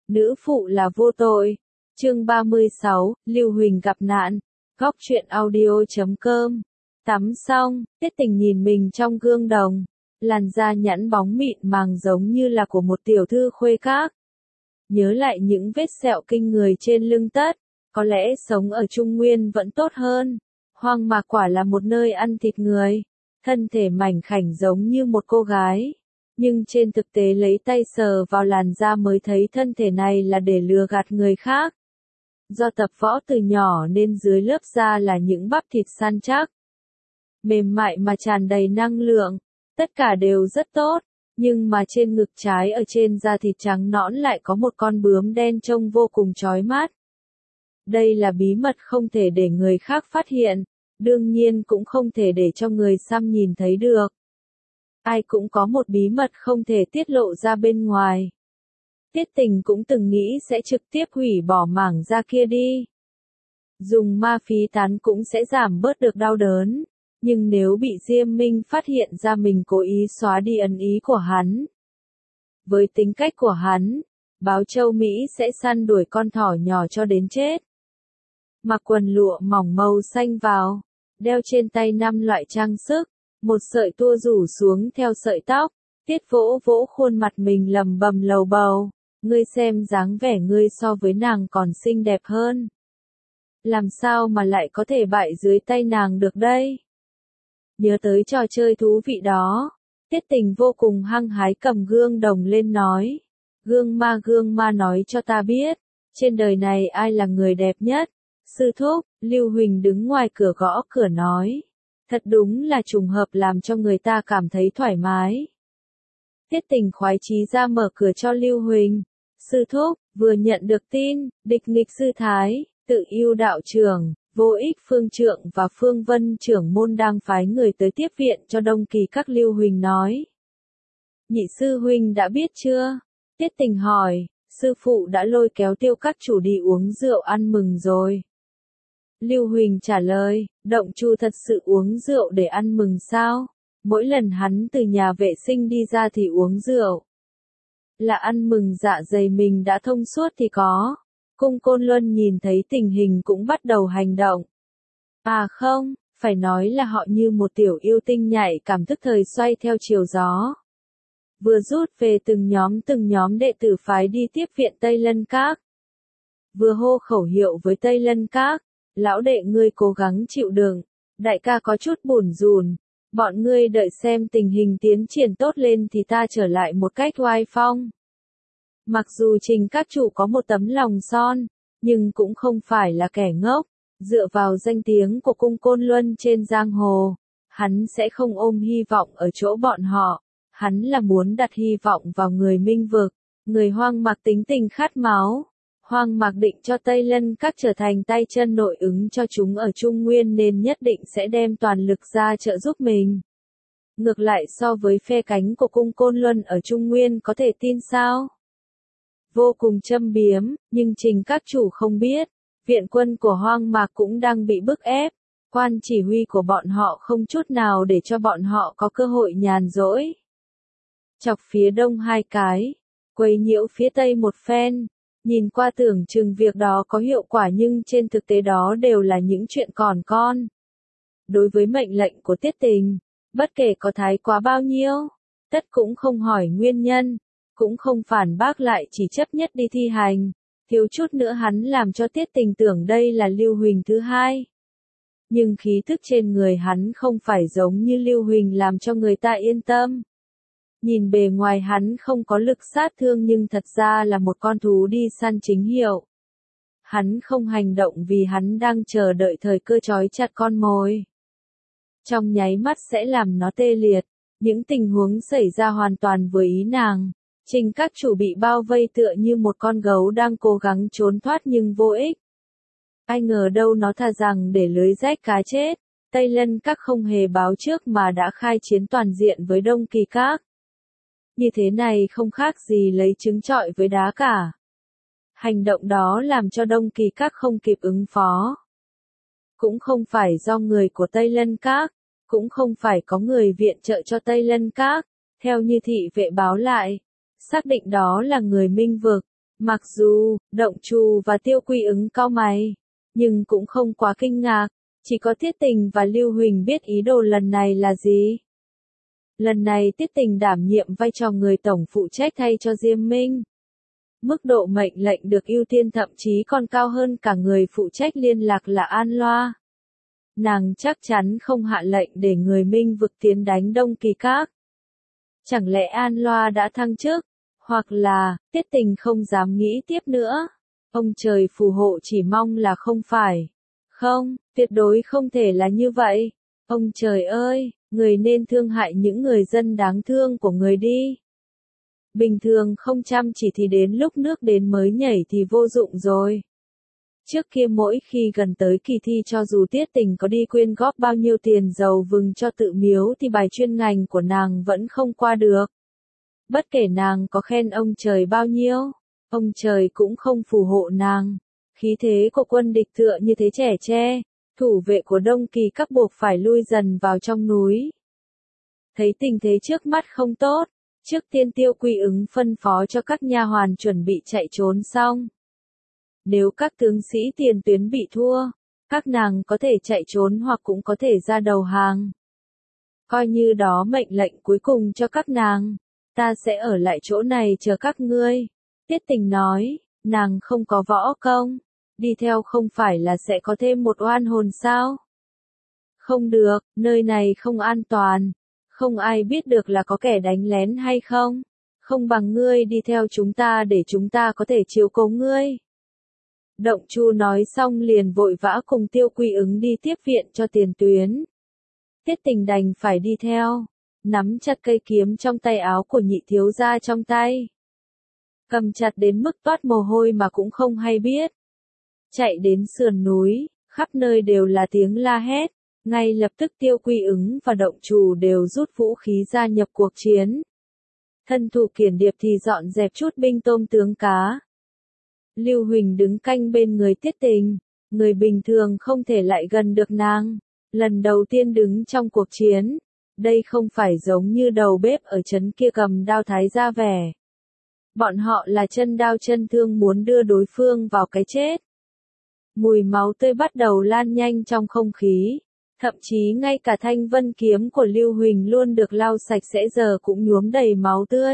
nữ phụ là vô tội. Chương 36, Lưu Huỳnh gặp nạn. Góc truyện audio.com. Tắm xong, Tiết Tình nhìn mình trong gương đồng, làn da nhẵn bóng mịn màng giống như là của một tiểu thư khuê các. Nhớ lại những vết sẹo kinh người trên lưng tất, có lẽ sống ở Trung Nguyên vẫn tốt hơn. Hoang Mạc quả là một nơi ăn thịt người, thân thể mảnh khảnh giống như một cô gái. Nhưng trên thực tế lấy tay sờ vào làn da mới thấy thân thể này là để lừa gạt người khác. Do tập võ từ nhỏ nên dưới lớp da là những bắp thịt săn chắc, mềm mại mà tràn đầy năng lượng, tất cả đều rất tốt, nhưng mà trên ngực trái ở trên da thịt trắng nõn lại có một con bướm đen trông vô cùng chói mắt. Đây là bí mật không thể để người khác phát hiện, đương nhiên cũng không thể để cho người xăm nhìn thấy được. Ai cũng có một bí mật không thể tiết lộ ra bên ngoài. Tiết Tình cũng từng nghĩ sẽ trực tiếp hủy bỏ mảng da kia đi. Dùng ma phí tán cũng sẽ giảm bớt được đau đớn. Nhưng nếu bị Diêm Minh phát hiện ra mình cố ý xóa đi ấn ý của hắn. Với tính cách của hắn, báo châu Mỹ sẽ săn đuổi con thỏ nhỏ cho đến chết. Mặc quần lụa mỏng màu xanh vào, đeo trên tay 5 loại trang sức, một sợi tua rủ xuống theo sợi tóc, Tiết vỗ vỗ khuôn mặt mình lầm bầm lầu bầu, ngươi xem dáng vẻ ngươi so với nàng còn xinh đẹp hơn. Làm sao mà lại có thể bại dưới tay nàng được đây? Nhớ tới trò chơi thú vị đó, Tiết Tình vô cùng hăng hái cầm gương đồng lên nói. Gương ma nói cho ta biết, trên đời này ai là người đẹp nhất? Sư thúc, Lưu Huỳnh đứng ngoài cửa gõ cửa nói. Thật đúng là trùng hợp làm cho người ta cảm thấy thoải mái. Tiết Tình khoái chí ra mở cửa cho Lưu Huỳnh. Sư thúc, vừa nhận được tin, địch nghịch sư thái, tự yêu đạo trưởng, Vô Ích Phương Trượng và Phương Vân trưởng môn đang phái người tới tiếp viện cho Đông Kỳ các. Lưu Huỳnh nói. Nhị sư huynh đã biết chưa? Tiết Tình hỏi, sư phụ đã lôi kéo Tiêu các chủ đi uống rượu ăn mừng rồi. Lưu Huỳnh trả lời, Động Chu thật sự uống rượu để ăn mừng sao? Mỗi lần hắn từ nhà vệ sinh đi ra thì uống rượu. Là ăn mừng dạ dày mình đã thông suốt thì có. Cung Côn Luân nhìn thấy tình hình cũng bắt đầu hành động. À không, phải nói là họ như một tiểu yêu tinh nhạy cảm thức thời xoay theo chiều gió. Vừa rút về từng nhóm đệ tử phái đi tiếp viện Tây Lân Các. Vừa hô khẩu hiệu với Tây Lân Các, lão đệ ngươi cố gắng chịu đựng, đại ca có chút bủn rủn, bọn ngươi đợi xem tình hình tiến triển tốt lên thì ta trở lại một cách oai phong. Mặc dù Trình các chủ có một tấm lòng son, nhưng cũng không phải là kẻ ngốc, dựa vào danh tiếng của Cung Côn Luân trên giang hồ, hắn sẽ không ôm hy vọng ở chỗ bọn họ, hắn là muốn đặt hy vọng vào người Minh Vực, người Hoang Mạc tính tình khát máu. Hoang Mạc định cho Tây Lân Các trở thành tay chân nội ứng cho chúng ở Trung Nguyên nên nhất định sẽ đem toàn lực ra trợ giúp mình. Ngược lại so với phe cánh của Cung Côn Luân ở Trung Nguyên có thể tin sao? Vô cùng châm biếm, nhưng Trình các chủ không biết, viện quân của Hoang Mạc cũng đang bị bức ép, quan chỉ huy của bọn họ không chút nào để cho bọn họ có cơ hội nhàn rỗi. Chọc phía đông 2 cái, quấy nhiễu phía tây một phen, nhìn qua tưởng chừng việc đó có hiệu quả nhưng trên thực tế đó đều là những chuyện còn con. Đối với mệnh lệnh của Tiết Tình, bất kể có thái quá bao nhiêu, tất cũng không hỏi nguyên nhân, cũng không phản bác lại chỉ chấp nhất đi thi hành, thiếu chút nữa hắn làm cho Tiết Tình tưởng đây là Lưu Huỳnh thứ hai. Nhưng khí thức trên người hắn không phải giống như Lưu Huỳnh làm cho người ta yên tâm. Nhìn bề ngoài hắn không có lực sát thương nhưng thật ra là một con thú đi săn chính hiệu. Hắn không hành động vì hắn đang chờ đợi thời cơ trói chặt con mồi. Trong nháy mắt sẽ làm nó tê liệt, những tình huống xảy ra hoàn toàn với ý nàng. Trình các chủ bị bao vây tựa như một con gấu đang cố gắng trốn thoát nhưng vô ích. Ai ngờ đâu nó thà rằng để lưới rách cá chết. Tây Lân Các không hề báo trước mà đã khai chiến toàn diện với Đông Kỳ Các. Như thế này không khác gì lấy trứng trọi với đá cả. Hành động đó làm cho Đông Kỳ Các không kịp ứng phó. Cũng không phải do người của Tây Lân Các, cũng không phải có người viện trợ cho Tây Lân Các, theo như thị vệ báo lại. Xác định đó là người Minh Vực, Mặc dù, Động Trù và Tiêu Quy Ứng cau mày, nhưng cũng không quá kinh ngạc, chỉ có Tiết Tình và Lưu Huỳnh biết ý đồ lần này là gì. Lần này Tiết Tình đảm nhiệm vai trò người tổng phụ trách thay cho Diêm Minh. Mức độ mệnh lệnh được ưu tiên thậm chí còn cao hơn cả người phụ trách liên lạc là An Loa. Nàng chắc chắn không hạ lệnh để người Minh vực tiến đánh Đông Kỳ Các. Chẳng lẽ An Loa đã thăng chức, hoặc là, Tiết Tình không dám nghĩ tiếp nữa. Ông trời phù hộ chỉ mong là không phải. Không, tuyệt đối không thể là như vậy. Ông trời ơi, người nên thương hại những người dân đáng thương của người đi. Bình thường không chăm chỉ thì đến lúc nước đến mới nhảy thì vô dụng rồi. Trước kia mỗi khi gần tới kỳ thi cho dù Tiết Tình có đi quyên góp bao nhiêu tiền dầu vừng cho tự miếu thì bài chuyên ngành của nàng vẫn không qua được. Bất kể nàng có khen ông trời bao nhiêu, ông trời cũng không phù hộ nàng. Khí thế của quân địch tựa như thế trẻ tre, thủ vệ của Đông Kỳ Các buộc phải lui dần vào trong núi. Thấy tình thế trước mắt không tốt, trước tiên Tiêu Quy Ứng phân phó cho các nha hoàn chuẩn bị chạy trốn xong. Nếu các tướng sĩ tiền tuyến bị thua, các nàng có thể chạy trốn hoặc cũng có thể ra đầu hàng. Coi như đó mệnh lệnh cuối cùng cho các nàng, ta sẽ ở lại chỗ này chờ các ngươi. Tiết Tình nói, nàng không có võ công, đi theo không phải là sẽ có thêm một oan hồn sao? Không được, nơi này không an toàn, không ai biết được là có kẻ đánh lén hay không. Không bằng ngươi đi theo chúng ta để chúng ta có thể chiếu cố ngươi. Động Chu nói xong liền vội vã cùng Tiêu Quy Ứng đi tiếp viện cho tiền tuyến. Tiết Tình đành phải đi theo, nắm chặt cây kiếm trong tay áo của nhị thiếu gia trong tay. Cầm chặt đến mức toát mồ hôi mà cũng không hay biết. Chạy đến sườn núi, khắp nơi đều là tiếng la hét, ngay lập tức Tiêu Quy Ứng và Động Trù đều rút vũ khí gia nhập cuộc chiến. Thân thủ Kiển Điệp thì dọn dẹp chút binh tôm tướng cá. Lưu Huỳnh đứng canh bên người Tiết Tình, người bình thường không thể lại gần được nàng. Lần đầu tiên đứng trong cuộc chiến, đây không phải giống như đầu bếp ở trấn kia cầm đao thái ra vẻ. Bọn họ là chân đao chân thương muốn đưa đối phương vào cái chết. Mùi máu tươi bắt đầu lan nhanh trong không khí, thậm chí ngay cả thanh vân kiếm của Lưu Huỳnh luôn được lau sạch sẽ giờ cũng nhuốm đầy máu tươi.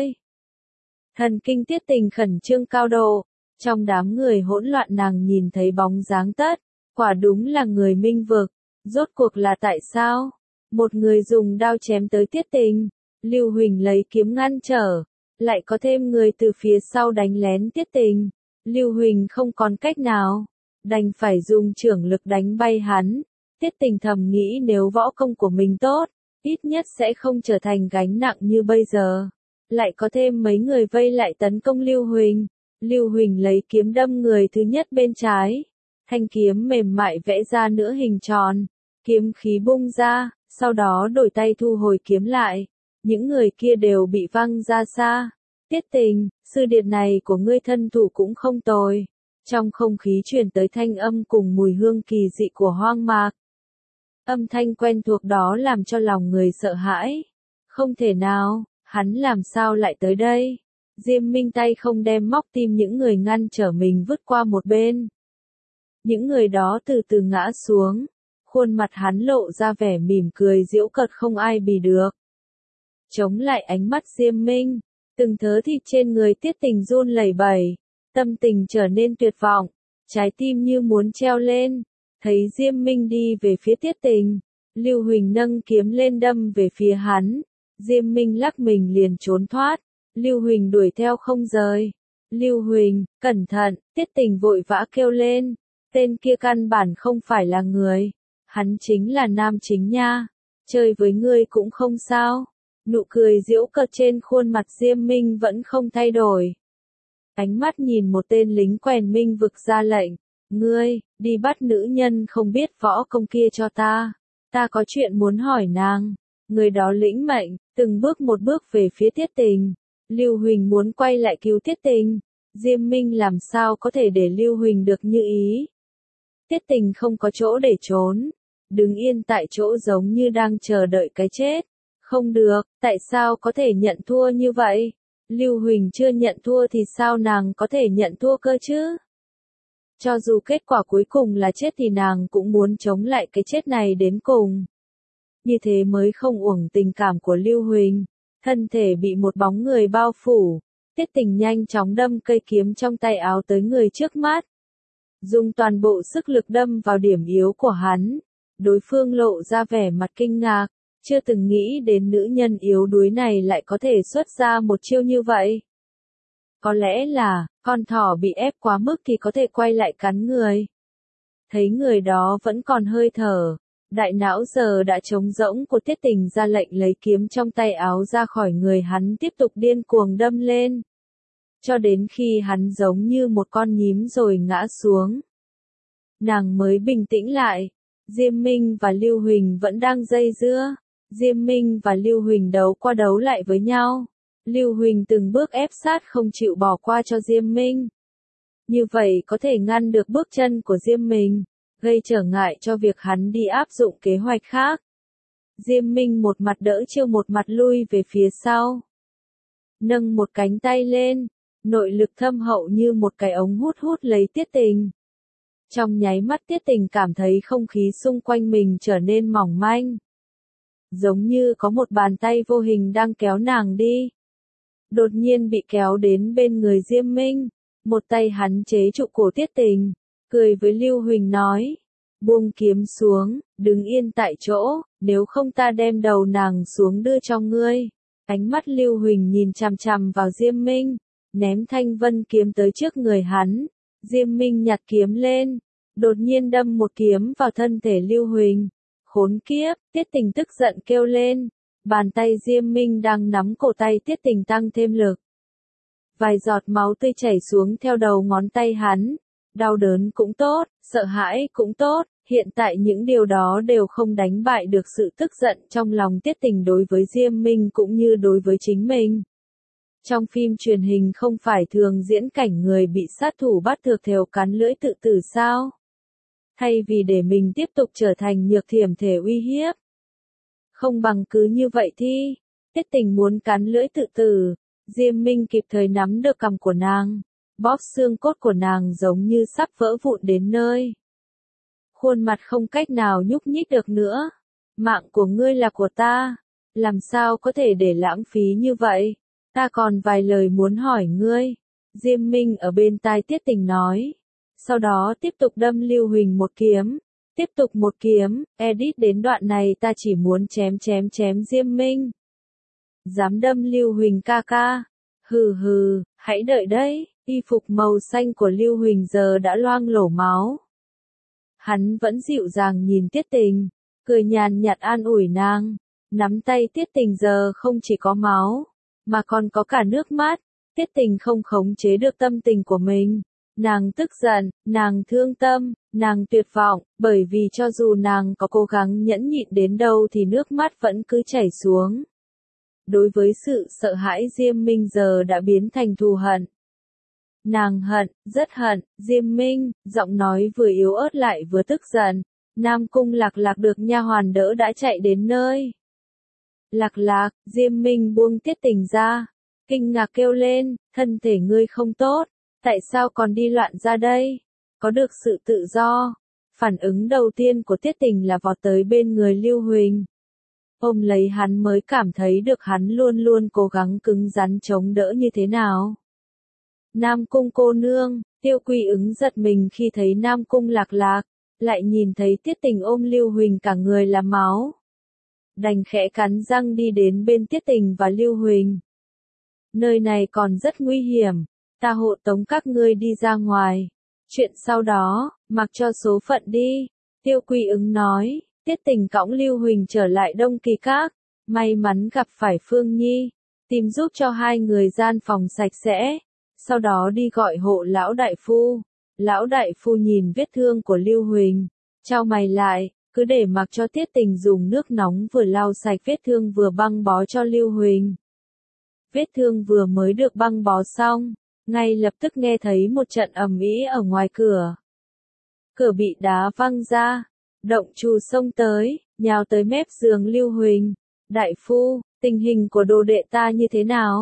Thần kinh Tiết Tình khẩn trương cao độ, trong đám người hỗn loạn nàng nhìn thấy bóng dáng Tất, quả đúng là người Minh vực. Rốt cuộc là tại sao? Một người dùng đao chém tới Tiết Tình, Lưu Huỳnh lấy kiếm ngăn trở, lại có thêm người từ phía sau đánh lén Tiết Tình. Lưu Huỳnh không còn cách nào, đành phải dùng trưởng lực đánh bay hắn. Tiết Tình thầm nghĩ nếu võ công của mình tốt, ít nhất sẽ không trở thành gánh nặng như bây giờ. Lại có thêm mấy người vây lại tấn công Lưu Huỳnh. Lưu Huỳnh lấy kiếm đâm người thứ nhất bên trái. Thanh kiếm mềm mại vẽ ra nửa hình tròn. Kiếm khí bung ra, sau đó đổi tay thu hồi kiếm lại. Những người kia đều bị văng ra xa. Tiết Tình, sư điệt này của ngươi thân thủ cũng không tồi. Trong không khí truyền tới thanh âm cùng mùi hương kỳ dị của hoang mạc. Âm thanh quen thuộc đó làm cho lòng người sợ hãi. Không thể nào, hắn làm sao lại tới đây? Diêm Minh tay không đem móc tim những người ngăn trở mình vứt qua một bên. Những người đó từ từ ngã xuống. Khuôn mặt hắn lộ ra vẻ mỉm cười giễu cợt không ai bì được. Chống lại ánh mắt Diêm Minh, từng thớ thịt trên người Tiết Tình run lẩy bẩy, tâm tình trở nên tuyệt vọng, trái tim như muốn treo lên. Thấy Diêm Minh đi về phía Tiết Tình, Lưu Huỳnh nâng kiếm lên đâm về phía hắn. Diêm Minh lắc mình liền trốn thoát, Lưu Huỳnh đuổi theo không rời. Lưu Huỳnh, cẩn thận, Tiết Tình vội vã kêu lên, tên kia căn bản không phải là người. Hắn chính là nam chính nha, chơi với ngươi cũng không sao. Nụ cười giễu cợt trên khuôn mặt Diêm Minh vẫn không thay đổi. Ánh mắt nhìn một tên lính quèn Minh vực ra lệnh, ngươi, đi bắt nữ nhân không biết võ công kia cho ta. Ta có chuyện muốn hỏi nàng. Người đó lĩnh mệnh, từng bước một bước về phía Tiết Tình. Lưu Huỳnh muốn quay lại cứu Tiết Tình. Diêm Minh làm sao có thể để Lưu Huỳnh được như ý. Tiết Tình không có chỗ để trốn. Đứng yên tại chỗ giống như đang chờ đợi cái chết. Không được, tại sao có thể nhận thua như vậy? Lưu Huỳnh chưa nhận thua thì sao nàng có thể nhận thua cơ chứ? Cho dù kết quả cuối cùng là chết thì nàng cũng muốn chống lại cái chết này đến cùng. Như thế mới không uổng tình cảm của Lưu Huỳnh. Thân thể bị một bóng người bao phủ. Tiết Tình nhanh chóng đâm cây kiếm trong tay áo tới người trước mắt. Dùng toàn bộ sức lực đâm vào điểm yếu của hắn. Đối phương lộ ra vẻ mặt kinh ngạc. Chưa từng nghĩ đến nữ nhân yếu đuối này lại có thể xuất ra một chiêu như vậy. Có lẽ là, con thỏ bị ép quá mức thì có thể quay lại cắn người. Thấy người đó vẫn còn hơi thở. Đại não giờ đã trống rỗng của Tiết Tình ra lệnh lấy kiếm trong tay áo ra khỏi người hắn tiếp tục điên cuồng đâm lên. Cho đến khi hắn giống như một con nhím rồi ngã xuống. Nàng mới bình tĩnh lại. Diêm Minh và Lưu Huỳnh vẫn đang dây dưa. Diêm Minh và Lưu Huỳnh đấu qua đấu lại với nhau. Lưu Huỳnh từng bước ép sát không chịu bỏ qua cho Diêm Minh. Như vậy có thể ngăn được bước chân của Diêm Minh, gây trở ngại cho việc hắn đi áp dụng kế hoạch khác. Diêm Minh một mặt đỡ chiêu một mặt lui về phía sau. Nâng một cánh tay lên, nội lực thâm hậu như một cái ống hút hút lấy Tiết Tình. Trong nháy mắt Tiết Tình cảm thấy không khí xung quanh mình trở nên mỏng manh. Giống như có một bàn tay vô hình đang kéo nàng đi. Đột nhiên bị kéo đến bên người Diêm Minh. Một tay hắn chế trụ cổ Tiết Tình. Cười với Lưu Huỳnh nói. Buông kiếm xuống, đứng yên tại chỗ, nếu không ta đem đầu nàng xuống đưa cho ngươi. Ánh mắt Lưu Huỳnh nhìn chằm chằm vào Diêm Minh. Ném thanh vân kiếm tới trước người hắn. Diêm Minh nhặt kiếm lên. Đột nhiên đâm một kiếm vào thân thể Lưu Huỳnh. Khốn kiếp, Tiết Tình tức giận kêu lên. Bàn tay Diêm Minh đang nắm cổ tay Tiết Tình tăng thêm lực. Vài giọt máu tươi chảy xuống theo đầu ngón tay hắn. Đau đớn cũng tốt, sợ hãi cũng tốt, hiện tại những điều đó đều không đánh bại được sự tức giận trong lòng Tiết Tình đối với Diêm Minh cũng như đối với chính mình. Trong phim truyền hình không phải thường diễn cảnh người bị sát thủ bắt thược thều cắn lưỡi tự tử sao? Thay vì để mình tiếp tục trở thành nhược thiểm thể uy hiếp. Không bằng cứ như vậy thi. Tiết Tình muốn cắn lưỡi tự tử. Diêm Minh kịp thời nắm được cằm của nàng. Bóp xương cốt của nàng giống như sắp vỡ vụn đến nơi. Khuôn mặt không cách nào nhúc nhích được nữa. Mạng của ngươi là của ta. Làm sao có thể để lãng phí như vậy? Ta còn vài lời muốn hỏi ngươi. Diêm Minh ở bên tai Tiết Tình nói. Sau đó tiếp tục đâm Lưu Huỳnh một kiếm. Tiếp tục một kiếm, edit đến đoạn này ta chỉ muốn chém Diêm Minh. Dám đâm Lưu Huỳnh ca ca. Hừ hừ, hãy đợi đấy, y phục màu xanh của Lưu Huỳnh giờ đã loang lổ máu. Hắn vẫn dịu dàng nhìn Tiết Tình, cười nhàn nhạt an ủi nàng. Nắm tay Tiết Tình giờ không chỉ có máu, mà còn có cả nước mắt. Tiết Tình không khống chế được tâm tình của mình. Nàng tức giận, nàng thương tâm, nàng tuyệt vọng, bởi vì cho dù nàng có cố gắng nhẫn nhịn đến đâu thì nước mắt vẫn cứ chảy xuống. Đối với sự sợ hãi Diêm Minh giờ đã biến thành thù hận. Nàng hận, rất hận, Diêm Minh, giọng nói vừa yếu ớt lại vừa tức giận. Nam Cung Lạc Lạc được nha hoàn đỡ đã chạy đến nơi. Lạc Lạc, Diêm Minh buông Tiết Tình ra. Kinh ngạc kêu lên, thân thể ngươi không tốt. Tại sao còn đi loạn ra đây? Có được sự tự do. Phản ứng đầu tiên của Tiết Tình là vọt tới bên người Lưu Huỳnh. Ôm lấy hắn mới cảm thấy được hắn luôn luôn cố gắng cứng rắn chống đỡ như thế nào. Nam Cung cô nương, Tiêu Quy Ứng giật mình khi thấy Nam Cung Lạc Lạc, lại nhìn thấy Tiết Tình ôm Lưu Huỳnh cả người là máu. Đành khẽ cắn răng đi đến bên Tiết Tình và Lưu Huỳnh. Nơi này còn rất nguy hiểm. Ta hộ tống các ngươi đi ra ngoài. Chuyện sau đó, mặc cho số phận đi. Tiêu Quy Ứng nói, Tiết Tình cõng Lưu Huỳnh trở lại Đông Kỳ Các. May mắn gặp phải Phương Nhi. Tìm giúp cho hai người gian phòng sạch sẽ. Sau đó đi gọi hộ lão đại phu. Lão đại phu nhìn vết thương của Lưu Huỳnh. Chau mày lại, cứ để mặc cho Tiết Tình dùng nước nóng vừa lau sạch vết thương vừa băng bó cho Lưu Huỳnh. Vết thương vừa mới được băng bó xong. Ngay lập tức nghe thấy một trận ầm ĩ ở ngoài cửa. Cửa bị đá văng ra. Động Trù xông tới, nhào tới mép giường Lưu Huỳnh. Đại phu, tình hình của đồ đệ ta như thế nào?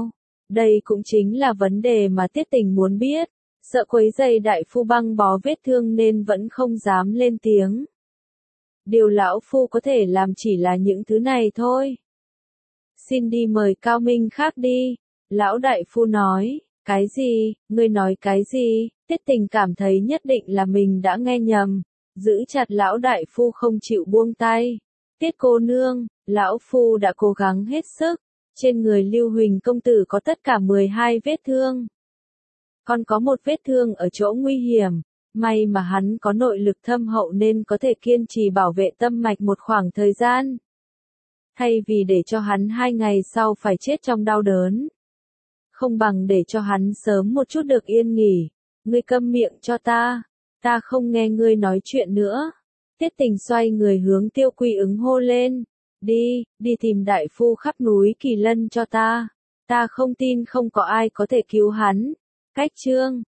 Đây cũng chính là vấn đề mà Tiết Tình muốn biết, sợ quấy rầy đại phu băng bó vết thương nên vẫn không dám lên tiếng. Điều lão phu có thể làm chỉ là những thứ này thôi. Xin đi mời Cao Minh khác đi, lão đại phu nói. Cái gì, ngươi nói cái gì? Tiết Tình cảm thấy nhất định là mình đã nghe nhầm, giữ chặt lão đại phu không chịu buông tay. Tiết cô nương, lão phu đã cố gắng hết sức, trên người Lưu Huỳnh công tử có tất cả 12 vết thương. Còn có một vết thương ở chỗ nguy hiểm, may mà hắn có nội lực thâm hậu nên có thể kiên trì bảo vệ tâm mạch một khoảng thời gian. Thay vì để cho hắn 2 ngày sau phải chết trong đau đớn, không bằng để cho hắn sớm một chút được yên nghỉ. Ngươi câm miệng cho ta không nghe ngươi nói chuyện nữa. Tiết Tình xoay người hướng Tiêu Quy Ứng hô lên, đi tìm đại phu khắp núi Kỳ Lân cho ta không tin không có ai có thể cứu hắn. Cách chương